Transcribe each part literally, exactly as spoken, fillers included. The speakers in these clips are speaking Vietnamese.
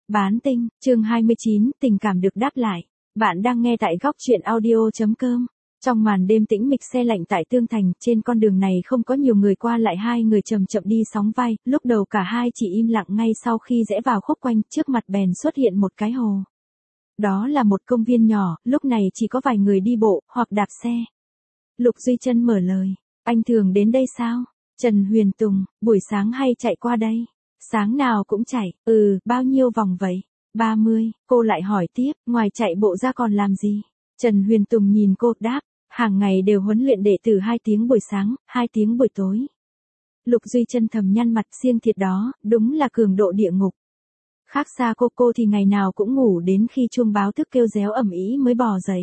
Bán tinh, chương hai mươi chín, tình cảm được đáp lại. Bạn đang nghe tại góc truyện audio.com. Trong màn đêm tĩnh mịch se lạnh tại Tương Thành, trên con đường này không có nhiều người qua lại, hai người chậm chậm đi sóng vai, lúc đầu cả hai chỉ im lặng, ngay sau khi rẽ vào khúc quanh, trước mặt bèn xuất hiện một cái hồ. Đó là một công viên nhỏ, lúc này chỉ có vài người đi bộ, hoặc đạp xe. Lục Duy Chân mở lời, anh thường đến đây sao? Trần Huyền Tùng, buổi sáng hay chạy qua đây? Sáng nào cũng chạy, ừ, bao nhiêu vòng vậy? ba mươi, cô lại hỏi tiếp, ngoài chạy bộ ra còn làm gì? Trần Huyền Tùng nhìn cô, đáp, hàng ngày đều huấn luyện đệ tử hai tiếng buổi sáng, hai tiếng buổi tối. Lục Duy Chân thầm nhăn mặt, siêng thiệt đó, đúng là cường độ địa ngục. Khác xa cô, cô thì ngày nào cũng ngủ đến khi chuông báo thức kêu réo ầm ĩ mới bò dậy.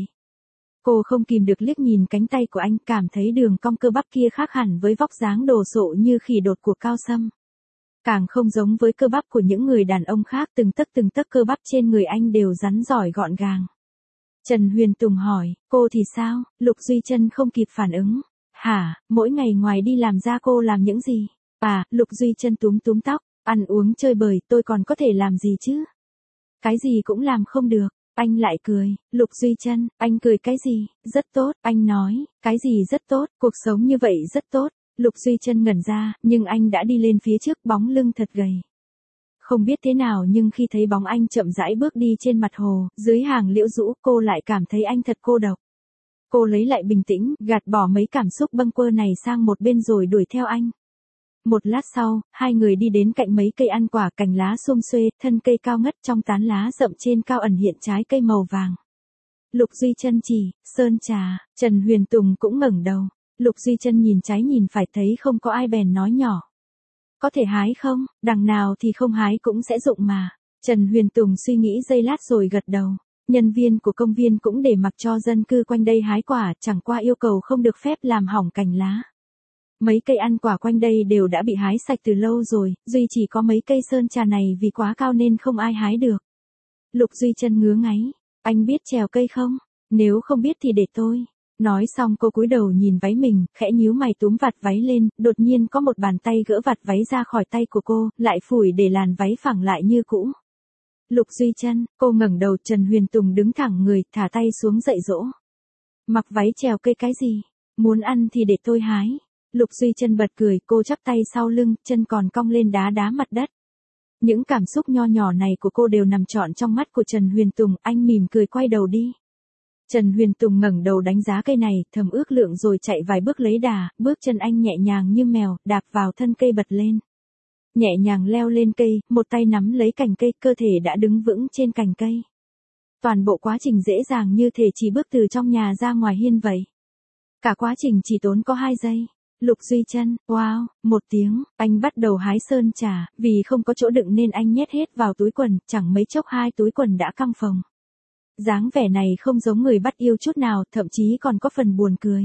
Cô không kìm được liếc nhìn cánh tay của anh, cảm thấy đường cong cơ bắp kia khác hẳn với vóc dáng đồ sộ như khỉ đột của Cao Sâm. Càng không giống với cơ bắp của những người đàn ông khác, từng tấc từng tấc cơ bắp trên người anh đều rắn giỏi gọn gàng. Trần Huyền Tùng hỏi, cô thì sao? Lục Duy Chân không kịp phản ứng. Hả, mỗi ngày ngoài đi làm ra cô làm những gì? À, Lục Duy Chân túm túm tóc, ăn uống chơi bời, tôi còn có thể làm gì chứ? Cái gì cũng làm không được. Anh lại cười, Lục Duy Chân, anh cười cái gì? Rất tốt, anh nói, cái gì rất tốt, cuộc sống như vậy rất tốt. Lục Duy Chân ngẩn ra, nhưng anh đã đi lên phía trước, bóng lưng thật gầy. Không biết thế nào nhưng khi thấy bóng anh chậm rãi bước đi trên mặt hồ, dưới hàng liễu rũ, cô lại cảm thấy anh thật cô độc. Cô lấy lại bình tĩnh, gạt bỏ mấy cảm xúc bâng quơ này sang một bên rồi đuổi theo anh. Một lát sau, hai người đi đến cạnh mấy cây ăn quả, cành lá xum xuê, thân cây cao ngất, trong tán lá rậm trên cao ẩn hiện trái cây màu vàng. Lục Duy Chân chỉ, sơn trà, Trần Huyền Tùng cũng ngẩng đầu. Lục Duy Chân nhìn trái nhìn phải, thấy không có ai bèn nói nhỏ. Có thể hái không? Đằng nào thì không hái cũng sẽ rụng mà. Trần Huyền Tùng suy nghĩ giây lát rồi gật đầu. Nhân viên của công viên cũng để mặc cho dân cư quanh đây hái quả, chẳng qua yêu cầu không được phép làm hỏng cành lá. Mấy cây ăn quả quanh đây đều đã bị hái sạch từ lâu rồi, duy chỉ có mấy cây sơn trà này vì quá cao nên không ai hái được. Lục Duy Chân ngứa ngáy, anh biết trèo cây không? Nếu không biết thì để tôi. Nói xong cô cúi đầu nhìn váy mình, khẽ nhíu mày túm vạt váy lên, đột nhiên có một bàn tay gỡ vạt váy ra khỏi tay của cô, lại phủi để làn váy phẳng lại như cũ. Lục Duy Chân, cô ngẩng đầu, Trần Huyền Tùng đứng thẳng người, thả tay xuống dạy dỗ. Mặc váy trèo cây cái gì? Muốn ăn thì để tôi hái. Lục Duy Chân bật cười, cô chắp tay sau lưng, chân còn cong lên đá đá mặt đất. Những cảm xúc nho nhỏ này của cô đều nằm trọn trong mắt của Trần Huyền Tùng, anh mỉm cười quay đầu đi. Trần Huyền Tùng ngẩng đầu đánh giá cây này, thầm ước lượng rồi chạy vài bước lấy đà, bước chân anh nhẹ nhàng như mèo, đạp vào thân cây bật lên. Nhẹ nhàng leo lên cây, một tay nắm lấy cành cây, cơ thể đã đứng vững trên cành cây. Toàn bộ quá trình dễ dàng như thể chỉ bước từ trong nhà ra ngoài hiên vậy. Cả quá trình chỉ tốn có hai giây. Lục Duy Chân, wow, một tiếng, anh bắt đầu hái sơn trà, vì không có chỗ đựng nên anh nhét hết vào túi quần, chẳng mấy chốc hai túi quần đã căng phồng. Dáng vẻ này không giống người bắt yêu chút nào, thậm chí còn có phần buồn cười.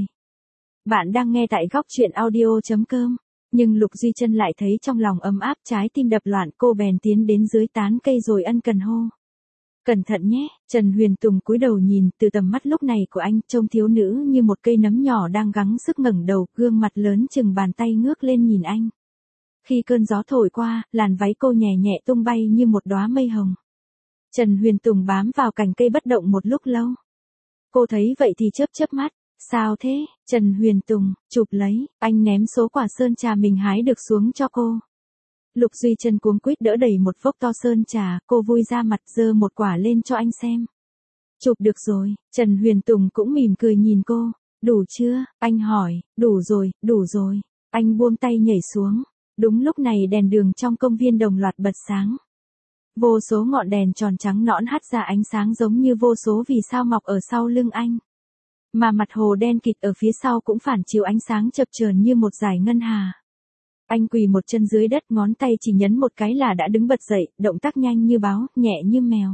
Bạn đang nghe tại góc truyện audio.com, nhưng Lục Duy Chân lại thấy trong lòng ấm áp, trái tim đập loạn, cô bèn tiến đến dưới tán cây rồi ân cần hô. Cẩn thận nhé. Trần Huyền Tùng cúi đầu nhìn, từ tầm mắt lúc này của anh, trông thiếu nữ như một cây nấm nhỏ đang gắng sức ngẩng đầu, gương mặt lớn chừng bàn tay ngước lên nhìn anh. Khi cơn gió thổi qua, làn váy cô nhẹ nhẹ tung bay như một đóa mây hồng. Trần Huyền Tùng bám vào cành cây bất động một lúc lâu. Cô thấy vậy thì chớp chớp mắt. Sao thế? Trần Huyền Tùng, chụp lấy, anh ném số quả sơn trà mình hái được xuống cho cô. Lục Duy Chân cuống quýt đỡ đầy một vốc to sơn trà, cô vui ra mặt giơ một quả lên cho anh xem. Chụp được rồi. Trần Huyền Tùng cũng mỉm cười nhìn cô. Đủ chưa? Anh hỏi. Đủ rồi, đủ rồi. Anh buông tay nhảy xuống. Đúng lúc này đèn đường trong công viên đồng loạt bật sáng. Vô số ngọn đèn tròn trắng nõn hắt ra ánh sáng giống như vô số vì sao mọc ở sau lưng anh. Mà mặt hồ đen kịt ở phía sau cũng phản chiếu ánh sáng chập chờn như một dải ngân hà. Anh quỳ một chân dưới đất, ngón tay chỉ nhấn một cái là đã đứng bật dậy, động tác nhanh như báo, nhẹ như mèo.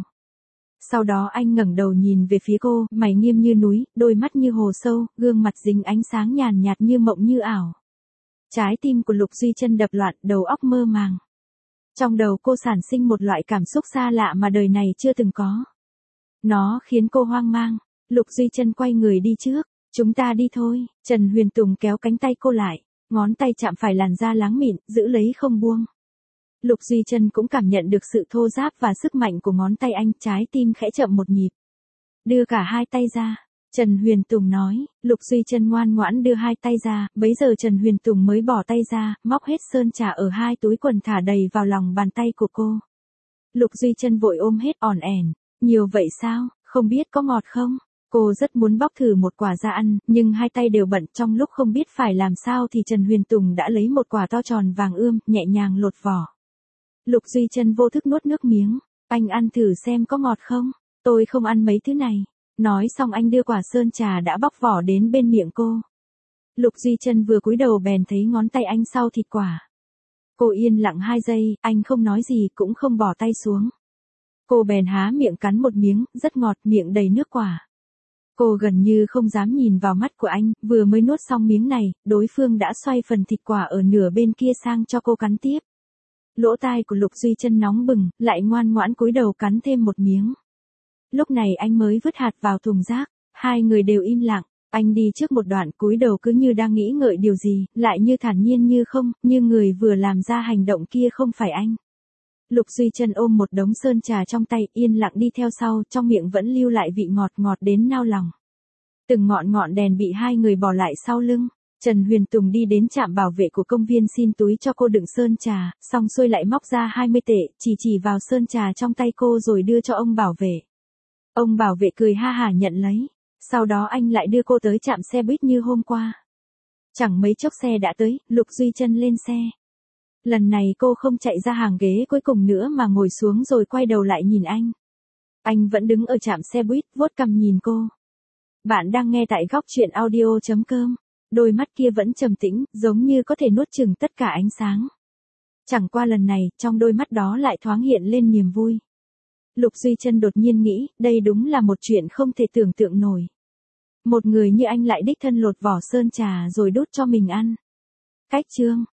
Sau đó anh ngẩng đầu nhìn về phía cô, mày nghiêm như núi, đôi mắt như hồ sâu, gương mặt dính ánh sáng nhàn nhạt như mộng như ảo. Trái tim của Lục Duy Chân đập loạn, đầu óc mơ màng. Trong đầu cô sản sinh một loại cảm xúc xa lạ mà đời này chưa từng có. Nó khiến cô hoang mang. Lục Duy Chân quay người đi trước. Chúng ta đi thôi. Trần Huyền Tùng kéo cánh tay cô lại. Ngón tay chạm phải làn da láng mịn, giữ lấy không buông. Lục Duy Chân cũng cảm nhận được sự thô ráp và sức mạnh của ngón tay anh, trái tim khẽ chậm một nhịp. Đưa cả hai tay ra. Trần Huyền Tùng nói, Lục Duy Chân ngoan ngoãn đưa hai tay ra, bấy giờ Trần Huyền Tùng mới bỏ tay ra, móc hết sơn trà ở hai túi quần thả đầy vào lòng bàn tay của cô. Lục Duy Chân vội ôm hết ỏn ẻn, nhiều vậy sao, không biết có ngọt không? Cô rất muốn bóc thử một quả ra ăn, nhưng hai tay đều bận, trong lúc không biết phải làm sao thì Trần Huyền Tùng đã lấy một quả to tròn vàng ươm, nhẹ nhàng lột vỏ. Lục Duy Chân vô thức nuốt nước miếng, anh ăn thử xem có ngọt không, tôi không ăn mấy thứ này. Nói xong anh đưa quả sơn trà đã bóc vỏ đến bên miệng cô. Lục Duy Chân vừa cúi đầu bèn thấy ngón tay anh sau thịt quả. Cô yên lặng hai giây, anh không nói gì cũng không bỏ tay xuống. Cô bèn há miệng cắn một miếng, rất ngọt, miệng đầy nước quả. Cô gần như không dám nhìn vào mắt của anh, vừa mới nuốt xong miếng này, đối phương đã xoay phần thịt quả ở nửa bên kia sang cho cô cắn tiếp. Lỗ tai của Lục Duy Chân nóng bừng, lại ngoan ngoãn cúi đầu cắn thêm một miếng. Lúc này anh mới vứt hạt vào thùng rác, hai người đều im lặng, anh đi trước một đoạn cúi đầu cứ như đang nghĩ ngợi điều gì, lại như thản nhiên như không, như người vừa làm ra hành động kia không phải anh. Lục Duy Chân ôm một đống sơn trà trong tay, yên lặng đi theo sau, trong miệng vẫn lưu lại vị ngọt ngọt đến nao lòng. Từng ngọn ngọn đèn bị hai người bỏ lại sau lưng. Trần Huyền Tùng đi đến trạm bảo vệ của công viên xin túi cho cô đựng sơn trà, xong xuôi lại móc ra hai mươi tệ, chỉ chỉ vào sơn trà trong tay cô rồi đưa cho ông bảo vệ. Ông bảo vệ cười ha hả nhận lấy, sau đó anh lại đưa cô tới trạm xe buýt như hôm qua. Chẳng mấy chốc xe đã tới, Lục Duy Chân lên xe. Lần này cô không chạy ra hàng ghế cuối cùng nữa mà ngồi xuống rồi quay đầu lại nhìn anh. Anh vẫn đứng ở trạm xe buýt, vuốt cằm nhìn cô. Bạn đang nghe tại góc truyện audio chấm com. Đôi mắt kia vẫn trầm tĩnh, giống như có thể nuốt chửng tất cả ánh sáng. Chẳng qua lần này, trong đôi mắt đó lại thoáng hiện lên niềm vui. Lục Duy Chân đột nhiên nghĩ, đây đúng là một chuyện không thể tưởng tượng nổi. Một người như anh lại đích thân lột vỏ sơn trà rồi đút cho mình ăn. Cách chương